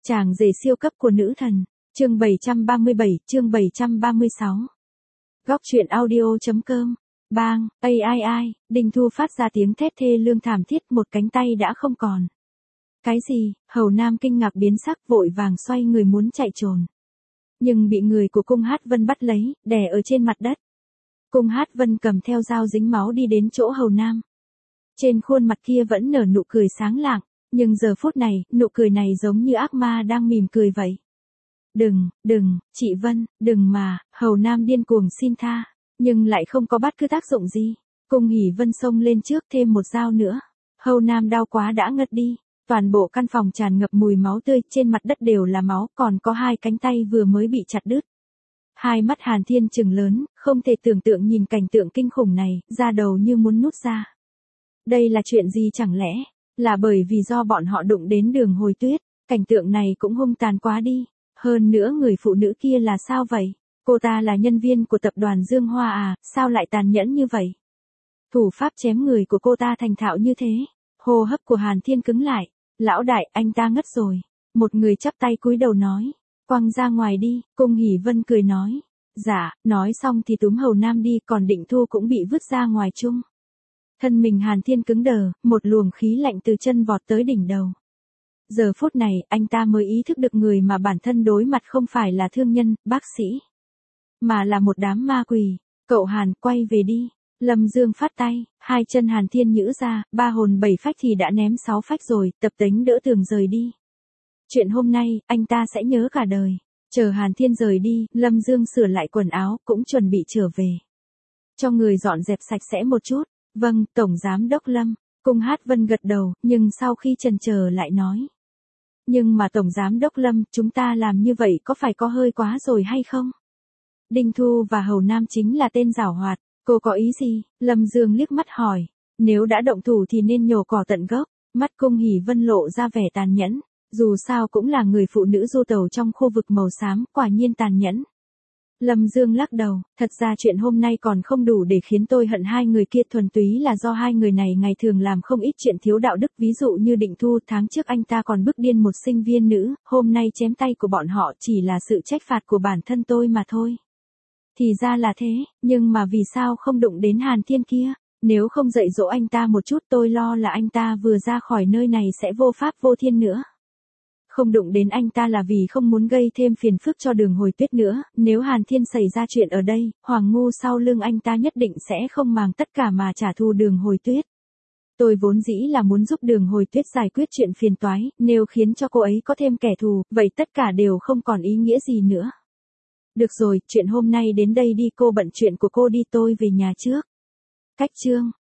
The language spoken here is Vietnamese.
Chàng rể siêu cấp của nữ thần. Chương 737, chương 736. Góc truyện audio.com. Bang, ai, Đinh Thu phát ra tiếng thét thê lương thảm thiết, một cánh tay đã không còn. Cái gì? Hầu Nam kinh ngạc biến sắc, vội vàng xoay người muốn chạy trốn. Nhưng bị người của Cung Hát Vân bắt lấy, đè ở trên mặt đất. Cung Hát Vân cầm theo dao dính máu đi đến chỗ Hầu Nam. Trên khuôn mặt kia vẫn nở nụ cười sáng lạng, nhưng giờ phút này, nụ cười này giống như ác ma đang mỉm cười vậy. Đừng, chị Vân, đừng mà. Hầu Nam điên cuồng xin tha, nhưng lại không có bất cứ tác dụng gì. Cung Hỷ Vân xông lên trước thêm một dao nữa. Hầu Nam đau quá đã ngất đi. Toàn bộ căn phòng tràn ngập mùi máu tươi, trên mặt đất đều là máu, còn có hai cánh tay vừa mới bị chặt đứt. Hai mắt Hàn Thiên trừng lớn, không thể tưởng tượng nhìn cảnh tượng kinh khủng này, da đầu như muốn nút ra. Đây là chuyện gì chẳng lẽ? Là bởi vì do bọn họ đụng đến Đường Hồi Tuyết, cảnh tượng này cũng hung tàn quá đi. Hơn nữa người phụ nữ kia là sao vậy? Cô ta là nhân viên của tập đoàn Dương Hoa à, sao lại tàn nhẫn như vậy? Thủ pháp chém người của cô ta thành thạo như thế. Hô hấp của Hàn Thiên cứng lại. Lão đại, anh ta ngất rồi. Một người chắp tay cúi đầu nói. Quăng ra ngoài đi. Cung Hỷ Vân cười nói. Dạ, nói xong thì túm Hầu Nam đi, còn Định Thu cũng bị vứt ra ngoài chung. Thân mình Hàn Thiên cứng đờ, một luồng khí lạnh từ chân vọt tới đỉnh đầu. Giờ phút này, anh ta mới ý thức được người mà bản thân đối mặt không phải là thương nhân, bác sĩ, mà là một đám ma quỷ. Cậu Hàn, quay về đi. Lâm Dương phát tay, hai chân Hàn Thiên nhữ ra, ba hồn bảy phách thì đã ném 6 phách rồi, tập tính đỡ tường rời đi. Chuyện hôm nay, anh ta sẽ nhớ cả đời. Chờ Hàn Thiên rời đi, Lâm Dương sửa lại quần áo, cũng chuẩn bị trở về. Cho người dọn dẹp sạch sẽ một chút. Vâng, Tổng Giám Đốc Lâm. Cung Hát Vân gật đầu, nhưng sau khi chần chờ lại nói. Nhưng mà Tổng Giám Đốc Lâm, chúng ta làm như vậy có phải có hơi quá rồi hay không? Đinh Thu và Hầu Nam chính là tên giảo hoạt. Cô có ý gì? Lâm Dương liếc mắt hỏi. Nếu đã động thủ thì nên nhổ cỏ tận gốc. Mắt Cung Hỷ Vân lộ ra vẻ tàn nhẫn. Dù sao cũng là người phụ nữ du tẩu trong khu vực màu xám, quả nhiên tàn nhẫn. Lâm Dương lắc đầu, thật ra chuyện hôm nay còn không đủ để khiến tôi hận hai người kia, thuần túy là do hai người này ngày thường làm không ít chuyện thiếu đạo đức, ví dụ như Định Thu, tháng trước anh ta còn bức điên một sinh viên nữ, hôm nay chém tay của bọn họ chỉ là sự trách phạt của bản thân tôi mà thôi. Thì ra là thế, nhưng mà vì sao không đụng đến Hàn Thiên kia? Nếu không dạy dỗ anh ta một chút, tôi lo là anh ta vừa ra khỏi nơi này sẽ vô pháp vô thiên nữa. Không đụng đến anh ta là vì không muốn gây thêm phiền phức cho Đường Hồi Tuyết nữa, nếu Hàn Thiên xảy ra chuyện ở đây, Hoàng Ngu sau lưng anh ta nhất định sẽ không màng tất cả mà trả thù Đường Hồi Tuyết. Tôi vốn dĩ là muốn giúp Đường Hồi Tuyết giải quyết chuyện phiền toái, nếu khiến cho cô ấy có thêm kẻ thù, vậy tất cả đều không còn ý nghĩa gì nữa. Được rồi, chuyện hôm nay đến đây đi, cô bận chuyện của cô đi, tôi về nhà trước. Cách chương